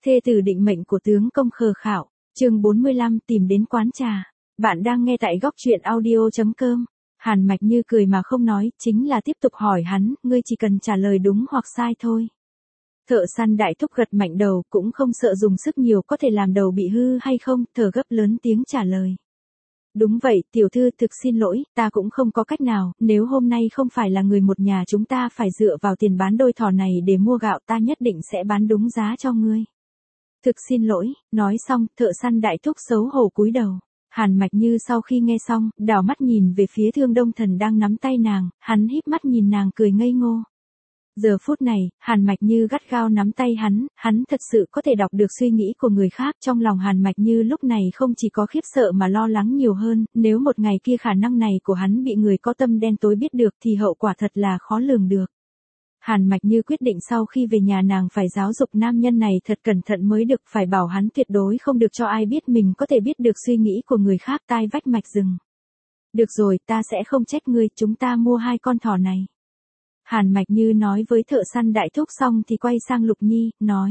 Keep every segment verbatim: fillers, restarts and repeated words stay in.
Thê tử định mệnh của tướng công khờ khạo, chương bốn mươi lăm tìm đến quán trà. Bạn đang nghe tại góc truyện audio chấm com. Hàn Mạch Như cười mà không nói, chính là tiếp tục hỏi hắn, ngươi chỉ cần trả lời đúng hoặc sai thôi. Thợ săn đại thúc gật mạnh đầu, cũng không sợ dùng sức nhiều có thể làm đầu bị hư hay không, thở gấp lớn tiếng trả lời. Đúng vậy, tiểu thư, thực xin lỗi, ta cũng không có cách nào, nếu hôm nay không phải là người một nhà chúng ta phải dựa vào tiền bán đôi thỏ này để mua gạo, ta nhất định sẽ bán đúng giá cho ngươi. Thực xin lỗi, nói xong, thợ săn đại thúc xấu hổ cúi đầu. Hàn Mạch Như sau khi nghe xong, đảo mắt nhìn về phía Thương Đông Thần đang nắm tay nàng, hắn híp mắt nhìn nàng cười ngây ngô. Giờ phút này, Hàn Mạch Như gắt gao nắm tay hắn, hắn thật sự có thể đọc được suy nghĩ của người khác. Trong lòng Hàn Mạch Như lúc này không chỉ có khiếp sợ mà lo lắng nhiều hơn, nếu một ngày kia khả năng này của hắn bị người có tâm đen tối biết được thì hậu quả thật là khó lường được. Hàn Mạch Như quyết định sau khi về nhà nàng phải giáo dục nam nhân này thật cẩn thận mới được, phải bảo hắn tuyệt đối không được cho ai biết mình có thể biết được suy nghĩ của người khác. Tai vách mạch rừng. Được rồi, ta sẽ không trách ngươi, chúng ta mua hai con thỏ này. Hàn Mạch Như nói với thợ săn đại thúc xong thì quay sang Lục Nhi, nói.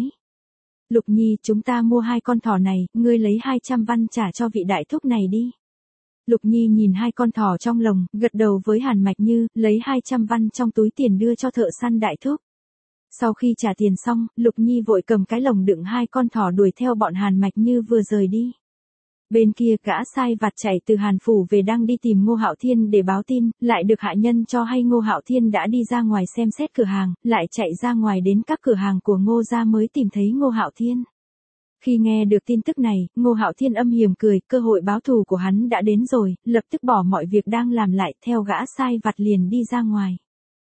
Lục Nhi, chúng ta mua hai con thỏ này, ngươi lấy hai trăm văn trả cho vị đại thúc này đi. Lục Nhi nhìn hai con thỏ trong lồng, gật đầu với Hàn Mạch Như, lấy hai trăm văn trong túi tiền đưa cho thợ săn đại thúc. Sau khi trả tiền xong, Lục Nhi vội cầm cái lồng đựng hai con thỏ đuổi theo bọn Hàn Mạch Như vừa rời đi. Bên kia gã sai vặt chạy từ Hàn Phủ về đang đi tìm Ngô Hạo Thiên để báo tin, lại được hạ nhân cho hay Ngô Hạo Thiên đã đi ra ngoài xem xét cửa hàng, lại chạy ra ngoài đến các cửa hàng của Ngô gia mới tìm thấy Ngô Hạo Thiên. Khi nghe được tin tức này, Ngô Hạo Thiên âm hiểm cười, cơ hội báo thù của hắn đã đến rồi, lập tức bỏ mọi việc đang làm lại, theo gã sai vặt liền đi ra ngoài.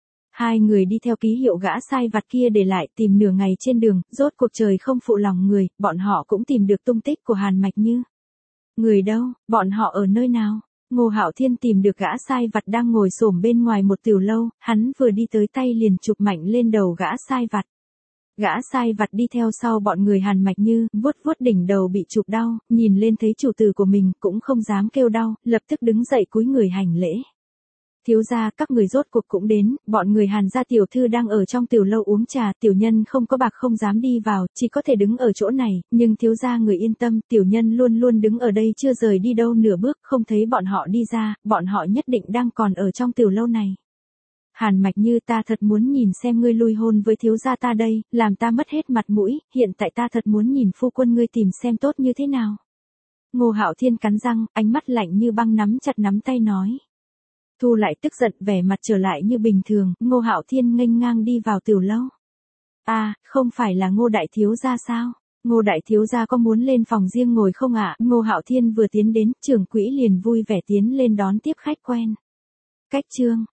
Hai người đi theo ký hiệu gã sai vặt kia để lại, tìm nửa ngày trên đường, rốt cuộc trời không phụ lòng người, bọn họ cũng tìm được tung tích của Hàn Mạch Như. Người đâu, bọn họ ở nơi nào? Ngô Hạo Thiên tìm được gã sai vặt đang ngồi xổm bên ngoài một tiểu lâu, hắn vừa đi tới tay liền chụp mạnh lên đầu gã sai vặt. Gã sai vặt đi theo sau bọn người Hàn Mạch Như, vuốt vuốt đỉnh đầu bị chụp đau, nhìn lên thấy chủ tử của mình cũng không dám kêu đau, lập tức đứng dậy cúi người hành lễ. Thiếu gia, các người rốt cuộc cũng đến, bọn người Hàn gia tiểu thư đang ở trong tiểu lâu uống trà, tiểu nhân không có bạc không dám đi vào, chỉ có thể đứng ở chỗ này, nhưng thiếu gia người yên tâm, tiểu nhân luôn luôn đứng ở đây chưa rời đi đâu nửa bước, không thấy bọn họ đi ra, bọn họ nhất định đang còn ở trong tiểu lâu này. Hàn Mạch Như, ta thật muốn nhìn xem ngươi lui hôn với thiếu gia ta đây, làm ta mất hết mặt mũi, hiện tại ta thật muốn nhìn phu quân ngươi tìm xem tốt như thế nào. Ngô Hạo Thiên cắn răng, ánh mắt lạnh như băng nắm chặt nắm tay nói. Thu lại tức giận, vẻ mặt trở lại như bình thường, Ngô Hạo Thiên nghênh ngang đi vào tiểu lâu. À, không phải là Ngô đại thiếu gia sao? Ngô đại thiếu gia có muốn lên phòng riêng ngồi không ạ? À? Ngô Hạo Thiên vừa tiến đến, trưởng quỹ liền vui vẻ tiến lên đón tiếp khách quen. Cách chương